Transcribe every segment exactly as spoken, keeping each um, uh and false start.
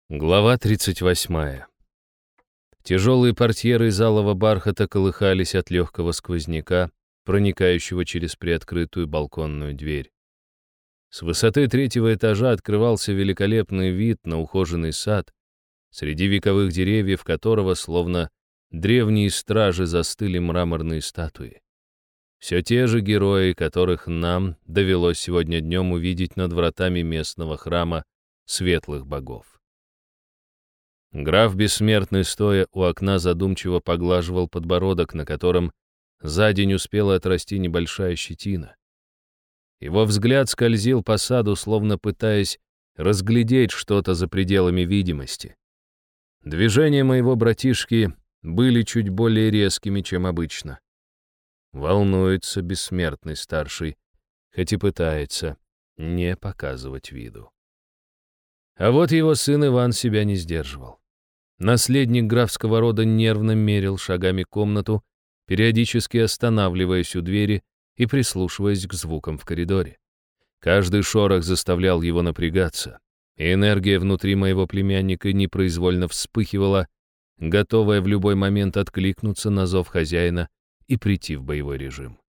Глава тридцать восьмая. Тяжелые портьеры из алого бархата колыхались от легкого сквозняка, проникающего через приоткрытую балконную дверь. С высоты третьего этажа открывался великолепный вид на ухоженный сад, среди вековых деревьев которого, словно древние стражи, застыли мраморные статуи. Все те же герои, которых нам довелось сегодня днем увидеть над вратами местного храма светлых богов. Граф Бессмертный, стоя у окна, задумчиво поглаживал подбородок, на котором за день успела отрасти небольшая щетина. Его взгляд скользил по саду, словно пытаясь разглядеть что-то за пределами видимости. Движения моего братишки были чуть более резкими, чем обычно. Волнуется Бессмертный старший, хоть и пытается не показывать виду. А вот его сын Иван себя не сдерживал. Наследник графского рода нервно мерил шагами комнату, периодически останавливаясь у двери и прислушиваясь к звукам в коридоре. Каждый шорох заставлял его напрягаться, и энергия внутри моего племянника непроизвольно вспыхивала, готовая в любой момент откликнуться на зов хозяина и прийти в боевой режим.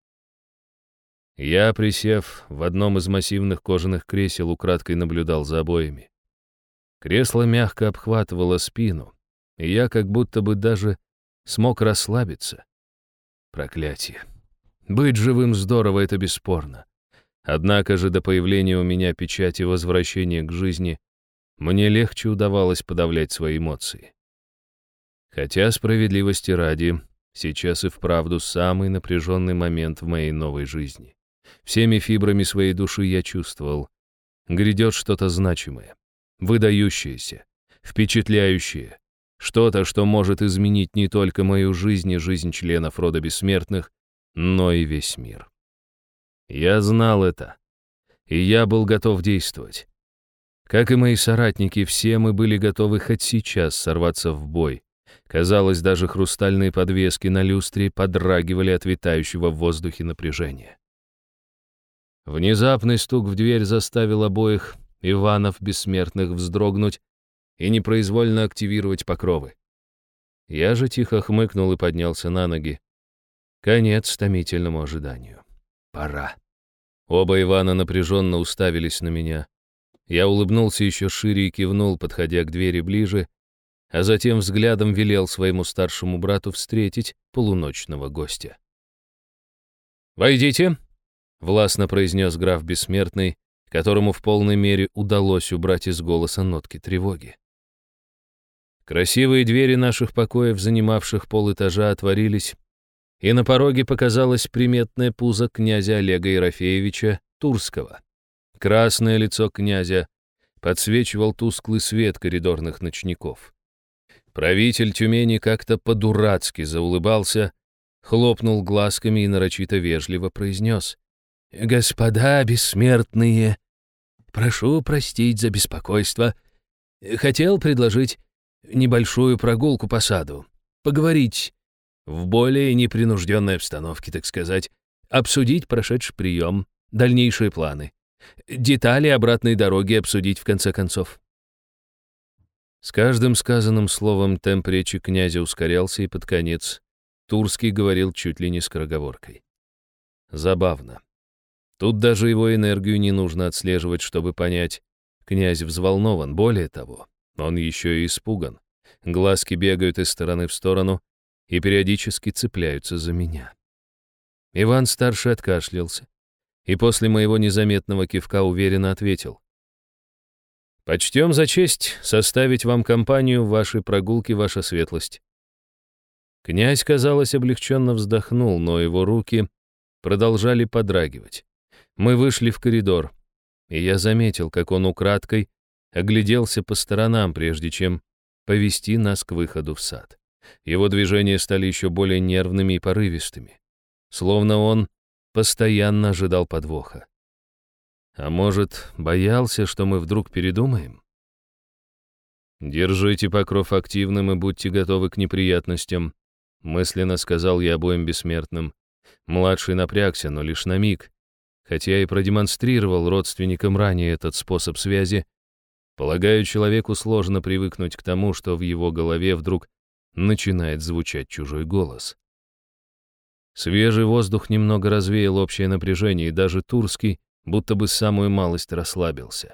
Я, присев в одном из массивных кожаных кресел, украдкой наблюдал за обоями. Кресло мягко обхватывало спину, и я как будто бы даже смог расслабиться. Проклятие. Быть живым здорово, это бесспорно. Однако же до появления у меня печати возвращения к жизни мне легче удавалось подавлять свои эмоции. Хотя, справедливости ради, сейчас и вправду самый напряженный момент в моей новой жизни. Всеми фибрами своей души я чувствовал, грядет что-то значимое, выдающееся, впечатляющее, что-то, что может изменить не только мою жизнь и жизнь членов рода бессмертных, но и весь мир. Я знал это, и я был готов действовать. Как и мои соратники, все мы были готовы хоть сейчас сорваться в бой. Казалось, даже хрустальные подвески на люстре подрагивали от витающего в воздухе напряжения. Внезапный стук в дверь заставил обоих Иванов бессмертных вздрогнуть и непроизвольно активировать покровы. Я же тихо хмыкнул и поднялся на ноги. Конец томительному ожиданию. Пора. Оба Ивана напряженно уставились на меня. Я улыбнулся еще шире и кивнул, подходя к двери ближе, а затем взглядом велел своему старшему брату встретить полуночного гостя. «Войдите», — властно произнес граф Бессмертный, которому в полной мере удалось убрать из голоса нотки тревоги. Красивые двери наших покоев, занимавших полэтажа, отворились, и на пороге показалось приметное пузо князя Олега Ерофеевича Турского. Красное лицо князя подсвечивал тусклый свет коридорных ночников. Правитель Тюмени как-то по-дурацки заулыбался, хлопнул глазками и нарочито вежливо произнес: «Господа бессмертные, прошу простить за беспокойство. Хотел предложить небольшую прогулку по саду, поговорить в более непринужденной обстановке, так сказать, обсудить прошедший прием, дальнейшие планы, детали обратной дороги обсудить в конце концов». С каждым сказанным словом темп речи князя ускорялся, и под конец Турский говорил чуть ли не скороговоркой. Забавно. Тут даже его энергию не нужно отслеживать, чтобы понять. Князь взволнован, более того, он еще и испуган. Глазки бегают из стороны в сторону и периодически цепляются за меня. Иван-старший откашлялся и после моего незаметного кивка уверенно ответил: «Почтем за честь составить вам компанию в вашей прогулке, ваша светлость». Князь, казалось, облегченно вздохнул, но его руки продолжали подрагивать. Мы вышли в коридор, и я заметил, как он украдкой огляделся по сторонам, прежде чем повести нас к выходу в сад. Его движения стали еще более нервными и порывистыми, словно он постоянно ожидал подвоха. А может, боялся, что мы вдруг передумаем? «Держите покров активным и будьте готовы к неприятностям», — мысленно сказал я обоим бессмертным. Младший напрягся, но лишь на миг, хотя и продемонстрировал родственникам ранее этот способ связи, Полагаю, человеку сложно привыкнуть к тому, что в его голове вдруг начинает звучать чужой голос. Свежий воздух немного развеял общее напряжение, и даже Турский будто бы самую малость расслабился.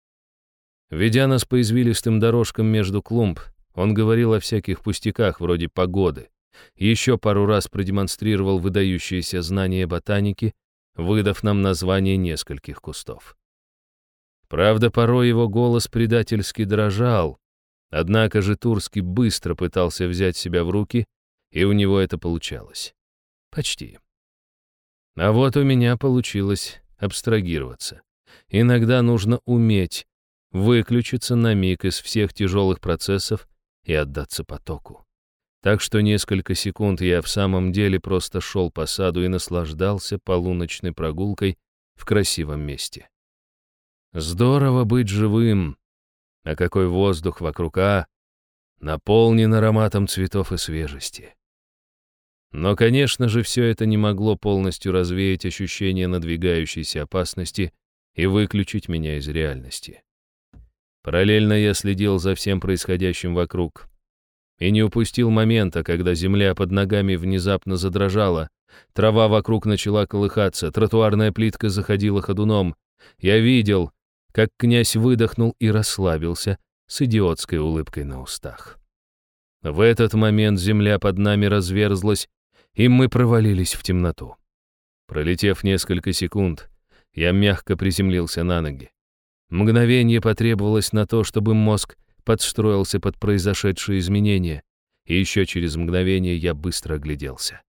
Ведя нас по извилистым дорожкам между клумб, он говорил о всяких пустяках вроде погоды, еще пару раз продемонстрировал выдающиеся знания ботаники, выдав нам название нескольких кустов. Правда, порой его голос предательски дрожал, однако же Турский быстро пытался взять себя в руки, и у него это получалось. Почти. А вот у меня получилось абстрагироваться. Иногда нужно уметь выключиться на миг из всех тяжелых процессов и отдаться потоку. Так что несколько секунд я в самом деле просто шел по саду и наслаждался полуночной прогулкой в красивом месте. Здорово быть живым, а какой воздух вокруг, а, наполнен ароматом цветов и свежести. Но, конечно же, все это не могло полностью развеять ощущение надвигающейся опасности и выключить меня из реальности. Параллельно я следил за всем происходящим вокруг и не упустил момента, когда земля под ногами внезапно задрожала, трава вокруг начала колыхаться, тротуарная плитка заходила ходуном. Я видел, как князь выдохнул и расслабился с идиотской улыбкой на устах. В этот момент земля под нами разверзлась, и мы провалились в темноту. Пролетев несколько секунд, я мягко приземлился на ноги. Мгновение потребовалось на то, чтобы мозг подстроился под произошедшие изменения, и еще через мгновение я быстро огляделся.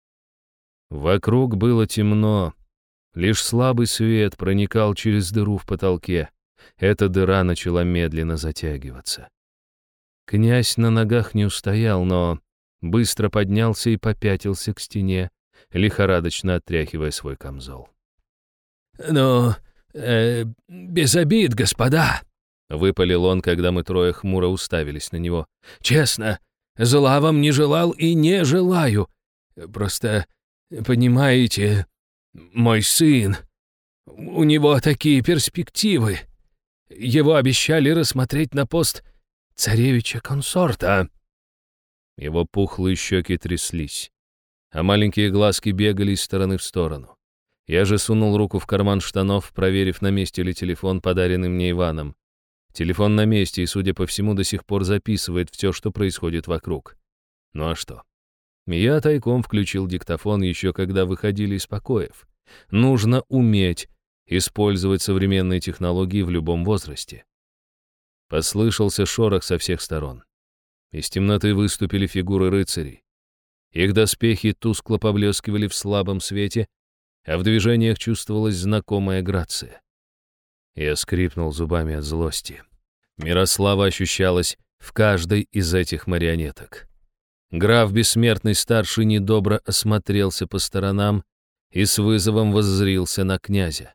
Вокруг было темно, лишь слабый свет проникал через дыру в потолке. Эта дыра начала медленно затягиваться. Князь на ногах не устоял, но быстро поднялся и попятился к стене, лихорадочно отряхивая свой камзол. «Ну, э, без обид, господа!» — выпалил он, когда мы трое хмуро уставились на него. «Честно, зла вам не желал и не желаю. Просто, понимаете, мой сын, у него такие перспективы. Его обещали рассмотреть на пост царевича-консорта». Его пухлые щеки тряслись, а маленькие глазки бегали из стороны в сторону. Я же сунул руку в карман штанов, проверив, на месте ли телефон, подаренный мне Иваном. Телефон на месте и, судя по всему, до сих пор записывает все, что происходит вокруг. Ну а что? Я тайком включил диктофон еще когда выходили из покоев. Нужно уметь использовать современные технологии в любом возрасте. Послышался шорох со всех сторон. Из темноты выступили фигуры рыцарей. Их доспехи тускло поблескивали в слабом свете, а в движениях чувствовалась знакомая грация. Я скрипнул зубами от злости. Мирослава ощущалась в каждой из этих марионеток. Граф Бессмертный Старший недобро осмотрелся по сторонам и с вызовом воззрился на князя.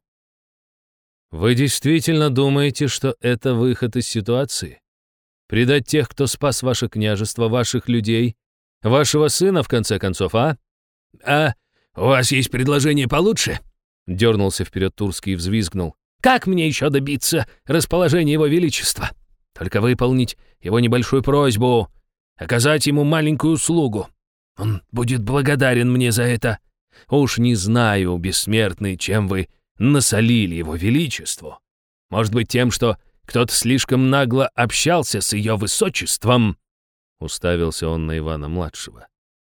«Вы действительно думаете, что это выход из ситуации? Предать тех, кто спас ваше княжество, ваших людей, вашего сына, в конце концов, а?» «А у вас есть предложение получше?» Дернулся вперед Турский и взвизгнул. «Как мне еще добиться расположения его величества? Только выполнить его небольшую просьбу, оказать ему маленькую услугу. Он будет благодарен мне за это. Уж не знаю, бессмертный, чем вы насолили его величеству. Может быть, тем, что кто-то слишком нагло общался с ее высочеством?» Уставился он на Ивана-младшего.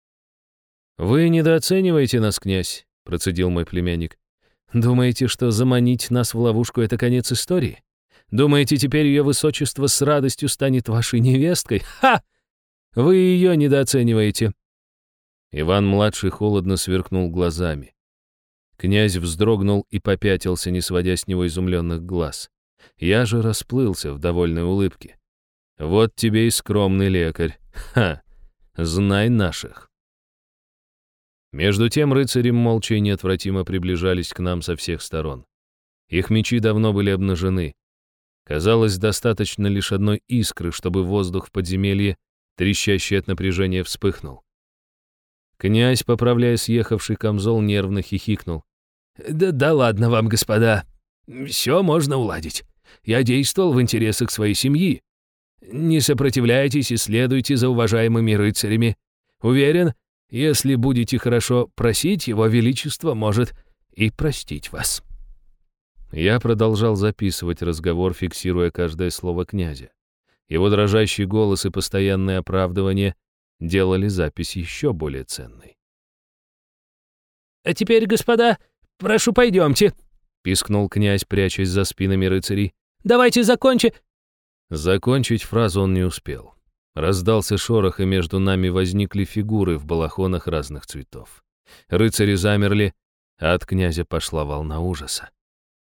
«Вы недооцениваете нас, князь», — процедил мой племянник. «Думаете, что заманить нас в ловушку — это конец истории? Думаете, теперь ее высочество с радостью станет вашей невесткой? Ха! Вы ее недооцениваете». Иван-младший холодно сверкнул глазами. Князь вздрогнул и попятился, не сводя с него изумленных глаз. Я же расплылся в довольной улыбке. «Вот тебе и скромный лекарь. Ха! Знай наших». Между тем рыцари молча и неотвратимо приближались к нам со всех сторон. Их мечи давно были обнажены. Казалось, достаточно лишь одной искры, чтобы воздух в подземелье, трещащий от напряжения, вспыхнул. Князь, поправляя съехавший камзол, нервно хихикнул. «Да, да ладно вам, господа. Все можно уладить. Я действовал в интересах своей семьи. Не сопротивляйтесь и следуйте за уважаемыми рыцарями. Уверен, если будете хорошо просить, его величество может и простить вас». Я продолжал записывать разговор, фиксируя каждое слово князя. Его дрожащий голос и постоянное оправдывание делали запись еще более ценной. «А теперь, господа, прошу, пойдемте», — пискнул князь, прячась за спинами рыцарей. «Давайте закончим». Закончить фразу он не успел. Раздался шорох, и между нами возникли фигуры в балахонах разных цветов. Рыцари замерли, а от князя пошла волна ужаса.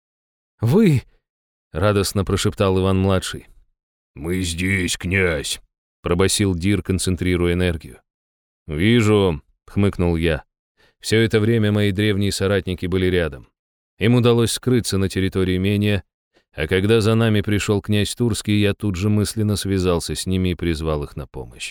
«Вы!» — радостно прошептал Иван-младший. «Мы здесь, князь!» — пробасил Дир, концентрируя энергию. «Вижу», — хмыкнул я. Все это время мои древние соратники были рядом. Им удалось скрыться на территории имения, а когда за нами пришел князь Турский, я тут же мысленно связался с ними и призвал их на помощь.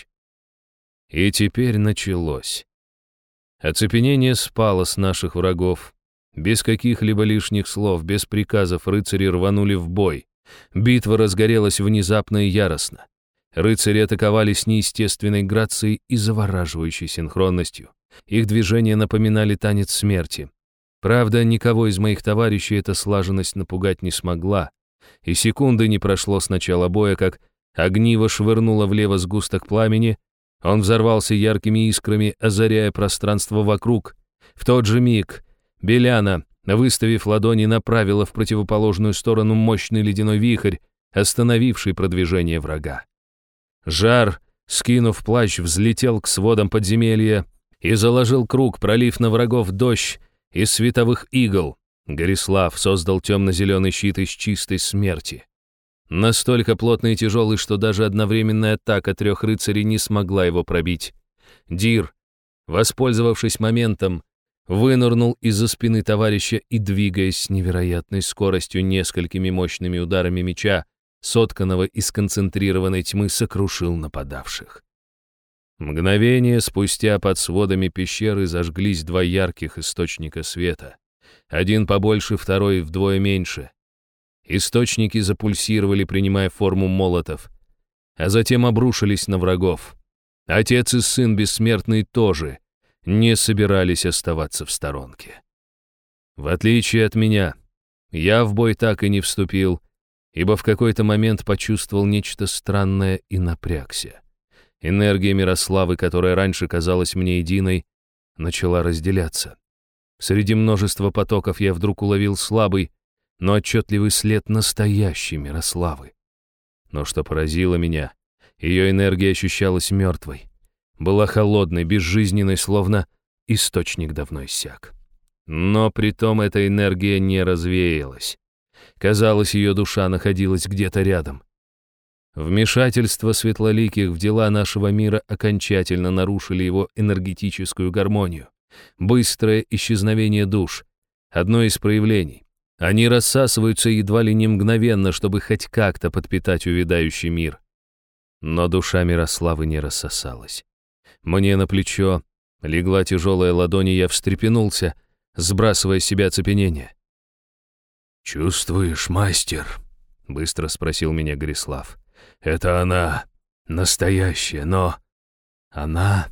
И теперь началось. Оцепенение спало с наших врагов. Без каких-либо лишних слов, без приказов рыцари рванули в бой. Битва разгорелась внезапно и яростно. Рыцари атаковали с неестественной грацией и завораживающей синхронностью. Их движения напоминали танец смерти. Правда, никого из моих товарищей эта слаженность напугать не смогла, и секунды не прошло с начала боя, как огниво швырнуло влево сгусток пламени, он взорвался яркими искрами, озаряя пространство вокруг. В тот же миг Беляна, выставив ладони, направила в противоположную сторону мощный ледяной вихрь, остановивший продвижение врага. Жар, скинув плащ, взлетел к сводам подземелья и заложил круг, пролив на врагов дождь из световых игл. Горислав создал темно-зеленый щит из чистой смерти. Настолько плотный и тяжелый, что даже одновременная атака трех рыцарей не смогла его пробить. Дир, воспользовавшись моментом, вынырнул из-за спины товарища и, двигаясь с невероятной скоростью несколькими мощными ударами меча, сотканного из концентрированной тьмы, сокрушил нападавших. Мгновение спустя под сводами пещеры зажглись два ярких источника света. Один побольше, второй вдвое меньше. Источники запульсировали, принимая форму молотов, а затем обрушились на врагов. Отец и сын бессмертные тоже не собирались оставаться в сторонке. В отличие от меня, я в бой так и не вступил, ибо в какой-то момент почувствовал нечто странное и напрягся. Энергия Мирославы, которая раньше казалась мне единой, начала разделяться. Среди множества потоков я вдруг уловил слабый, но отчетливый след настоящей Мирославы. Но что поразило меня, ее энергия ощущалась мертвой. Была холодной, безжизненной, словно источник давно иссяк. Но притом эта энергия не развеялась. Казалось, ее душа находилась где-то рядом. Вмешательство светлоликих в дела нашего мира окончательно нарушили его энергетическую гармонию. Быстрое исчезновение душ — одно из проявлений. Они рассасываются едва ли не мгновенно, чтобы хоть как-то подпитать увядающий мир. Но душа Мирославы не рассосалась. Мне на плечо легла тяжелая ладонь, и я встрепенулся, сбрасывая с себя оцепенение. «Чувствуешь, мастер?» — быстро спросил меня Горислав. «Это она, настоящая, но... она...»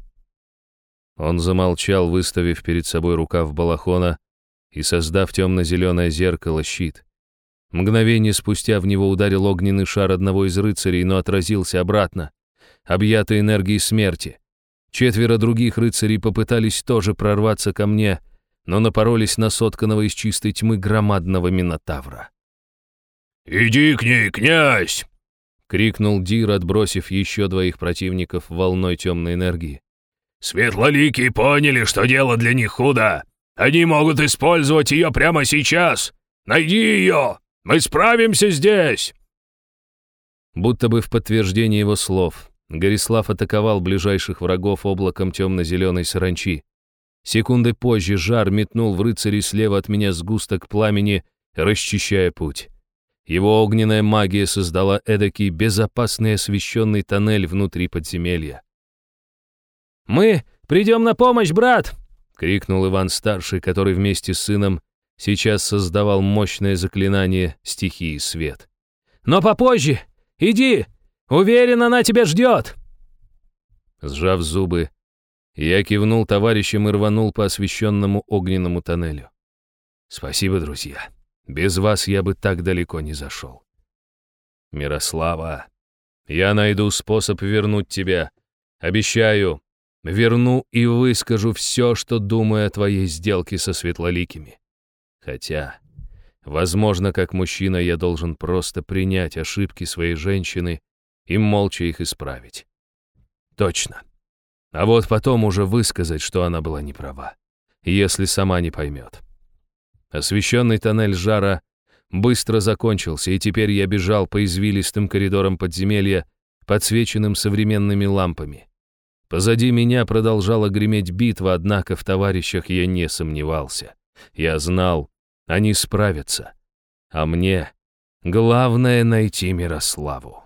Он замолчал, выставив перед собой рукав балахона и создав темно-зеленое зеркало щит. Мгновение спустя в него ударил огненный шар одного из рыцарей, но отразился обратно, объятый энергией смерти. Четверо других рыцарей попытались тоже прорваться ко мне, но напоролись на сотканного из чистой тьмы громадного минотавра. «Иди к ней, князь!» — крикнул Дир, отбросив еще двоих противников волной темной энергии. «Светлоликие поняли, что дело для них худо. Они могут использовать ее прямо сейчас. Найди ее! Мы справимся здесь!» Будто бы в подтверждение его слов, Горислав атаковал ближайших врагов облаком темно-зеленой саранчи. Секунды позже жар метнул в рыцарей слева от меня сгусток пламени, расчищая путь. Его огненная магия создала эдакий безопасный освещенный тоннель внутри подземелья. «Мы придем на помощь, брат!» — крикнул Иван-старший, который вместе с сыном сейчас создавал мощное заклинание стихии свет. Но попозже. Иди! Уверен, она тебя ждет!» Сжав зубы, я кивнул товарищам и рванул по освещенному огненному тоннелю. «Спасибо, друзья. Без вас я бы так далеко не зашел. Мирослава, я найду способ вернуть тебя. Обещаю, верну и выскажу все, что думаю о твоей сделке со светлоликими. Хотя, возможно, как мужчина я должен просто принять ошибки своей женщины и молча их исправить. Точно. А вот потом уже высказать, что она была не права, если сама не поймет». Освещенный тоннель жара быстро закончился, и теперь я бежал по извилистым коридорам подземелья, подсвеченным современными лампами. Позади меня продолжала греметь битва, однако в товарищах я не сомневался. Я знал, они справятся. А мне главное найти Мирославу.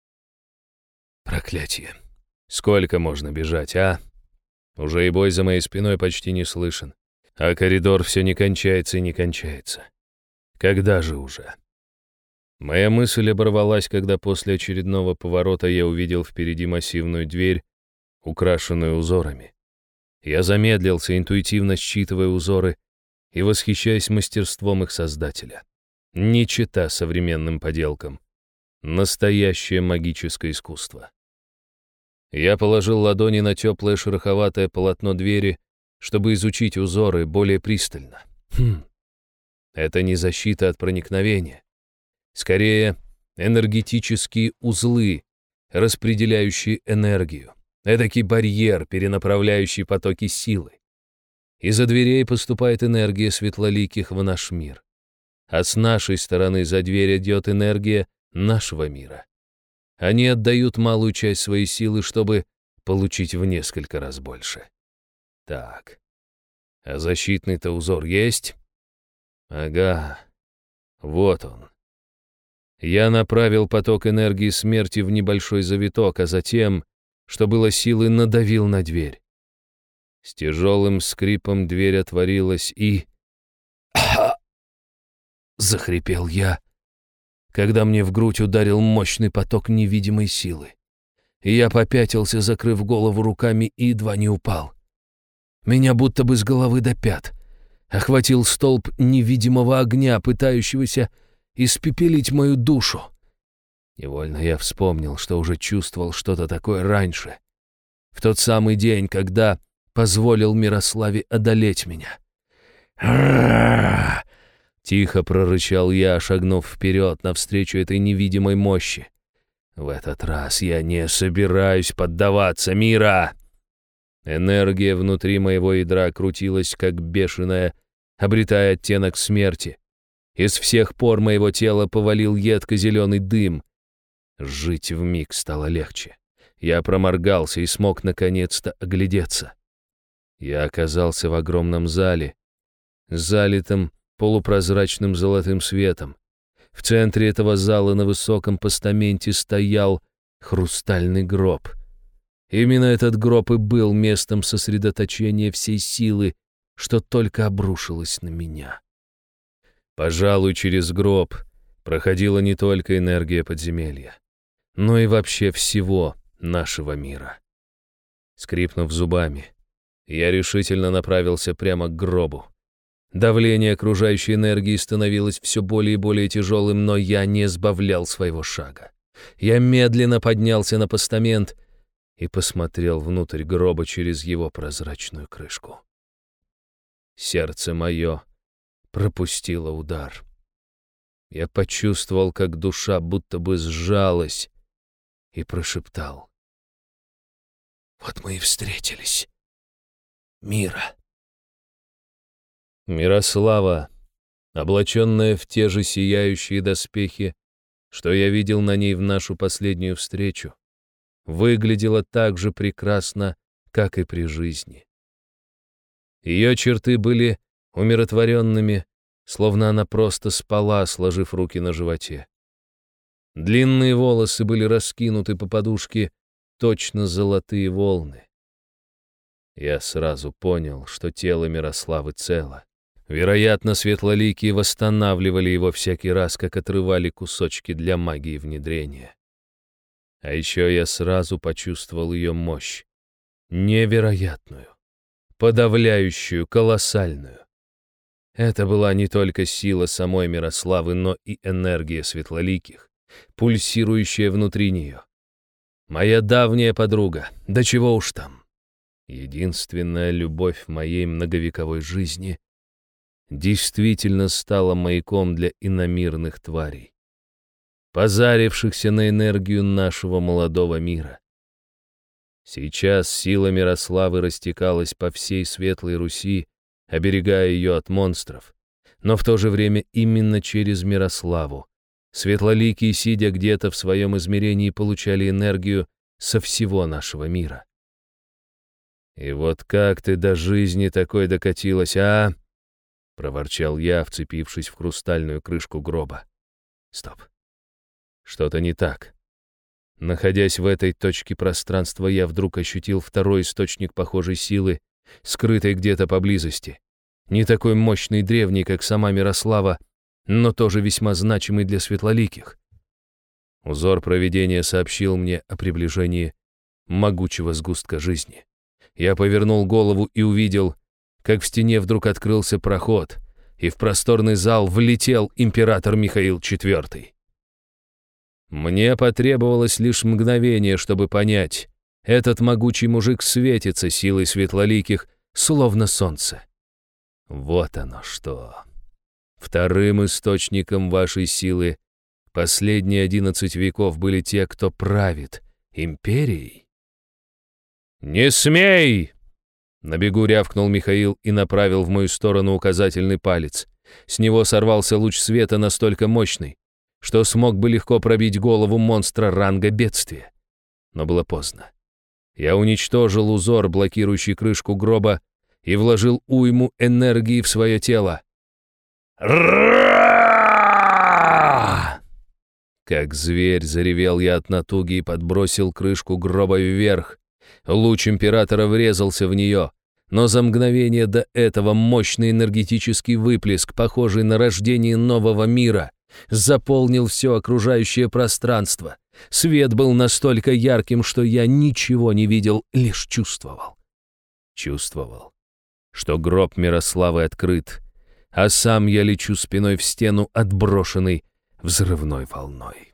Проклятие. Сколько можно бежать, а? Уже и бой за моей спиной почти не слышен. А коридор все не кончается и не кончается. Когда же уже? Моя мысль оборвалась, когда после очередного поворота я увидел впереди массивную дверь, украшенную узорами. Я замедлился, интуитивно считывая узоры и восхищаясь мастерством их создателя. Не чета современным поделкам. Настоящее магическое искусство. Я положил ладони на теплое шероховатое полотно двери, чтобы изучить узоры более пристально. Хм. Это не защита от проникновения. Скорее, энергетические узлы, распределяющие энергию. Эдакий барьер, перенаправляющий потоки силы. Из-за дверей поступает энергия светлоликих в наш мир. А с нашей стороны за дверь идет энергия нашего мира. Они отдают малую часть своей силы, чтобы получить в несколько раз больше. Так, а защитный-то узор есть? Ага, вот он. Я направил поток энергии смерти в небольшой завиток, а затем, что было силы, надавил на дверь. С тяжелым скрипом дверь отворилась и... Захрипел я, когда мне в грудь ударил мощный поток невидимой силы. И я попятился, закрыв голову руками, и едва не упал. Меня будто бы с головы до пят охватил столб невидимого огня, пытающегося испепелить мою душу. Невольно я вспомнил, что уже чувствовал что-то такое раньше, в тот самый день, когда позволил Мирославе одолеть меня. «Ра-ра-ра!» — тихо прорычал я, шагнув вперед навстречу этой невидимой мощи. «В этот раз я не собираюсь поддаваться, Мира!» Энергия внутри моего ядра крутилась, как бешеная, обретая оттенок смерти. Из всех пор моего тела повалил едко-зеленый дым. Жить вмиг стало легче. Я проморгался и смог наконец-то оглядеться. Я оказался в огромном зале, залитом полупрозрачным золотым светом. В центре этого зала на высоком постаменте стоял хрустальный гроб. Именно этот гроб и был местом сосредоточения всей силы, что только обрушилось на меня. Пожалуй, через гроб проходила не только энергия подземелья, но и вообще всего нашего мира. Скрипнув зубами, я решительно направился прямо к гробу. Давление окружающей энергии становилось все более и более тяжелым, но я не сбавлял своего шага. Я медленно поднялся на постамент и посмотрел внутрь гроба через его прозрачную крышку. Сердце мое пропустило удар. Я почувствовал, как душа будто бы сжалась, и прошептал: «Вот мы и встретились, Мира». Мирослава, облаченная в те же сияющие доспехи, что я видел на ней в нашу последнюю встречу, выглядела так же прекрасно, как и при жизни. Ее черты были умиротворенными, словно она просто спала, сложив руки на животе. Длинные волосы были раскинуты по подушке, точно золотые волны. Я сразу понял, что тело Мирославы цело. Вероятно, светлоликие восстанавливали его всякий раз, как отрывали кусочки для магии внедрения. А еще я сразу почувствовал ее мощь. Невероятную, подавляющую, колоссальную. Это была не только сила самой Мирославы, но и энергия светлоликих, пульсирующая внутри нее. Моя давняя подруга, да чего уж там. Единственная любовь в моей многовековой жизни действительно стала маяком для иномирных тварей, позарившихся на энергию нашего молодого мира. Сейчас сила Мирославы растекалась по всей Светлой Руси, оберегая ее от монстров, но в то же время именно через Мирославу светлоликие, сидя где-то в своем измерении, получали энергию со всего нашего мира. «И вот как ты до жизни такой докатилась, а?» — проворчал я, вцепившись в хрустальную крышку гроба. «Стоп. Что-то не так». Находясь в этой точке пространства, я вдруг ощутил второй источник похожей силы, скрытой где-то поблизости. Не такой мощный и древний, как сама Мирослава, но тоже весьма значимый для светлоликих. Узор провидения сообщил мне о приближении могучего сгустка жизни. Я повернул голову и увидел, как в стене вдруг открылся проход, и в просторный зал влетел император Михаил четвёртый. Мне потребовалось лишь мгновение, чтобы понять, этот могучий мужик светится силой светлоликих, словно солнце. Вот оно что. Вторым источником вашей силы последние одиннадцать веков были те, кто правит империей. «Не смей!» На бегу рявкнул Михаил и направил в мою сторону указательный палец. С него сорвался луч света настолько мощный, что смог бы легко пробить голову монстра ранга бедствия. Но было поздно. Я уничтожил узор, блокирующий крышку гроба, и вложил уйму энергии в свое тело. Как зверь заревел я от натуги и подбросил крышку гроба вверх. Луч императора врезался в нее, но за мгновение до этого мощный энергетический выплеск, похожий на рождение нового мира, заполнил все окружающее пространство. Свет был настолько ярким, что я ничего не видел, лишь чувствовал. Чувствовал, что гроб Мирославы открыт, а сам я лечу спиной в стену, отброшенный взрывной волной.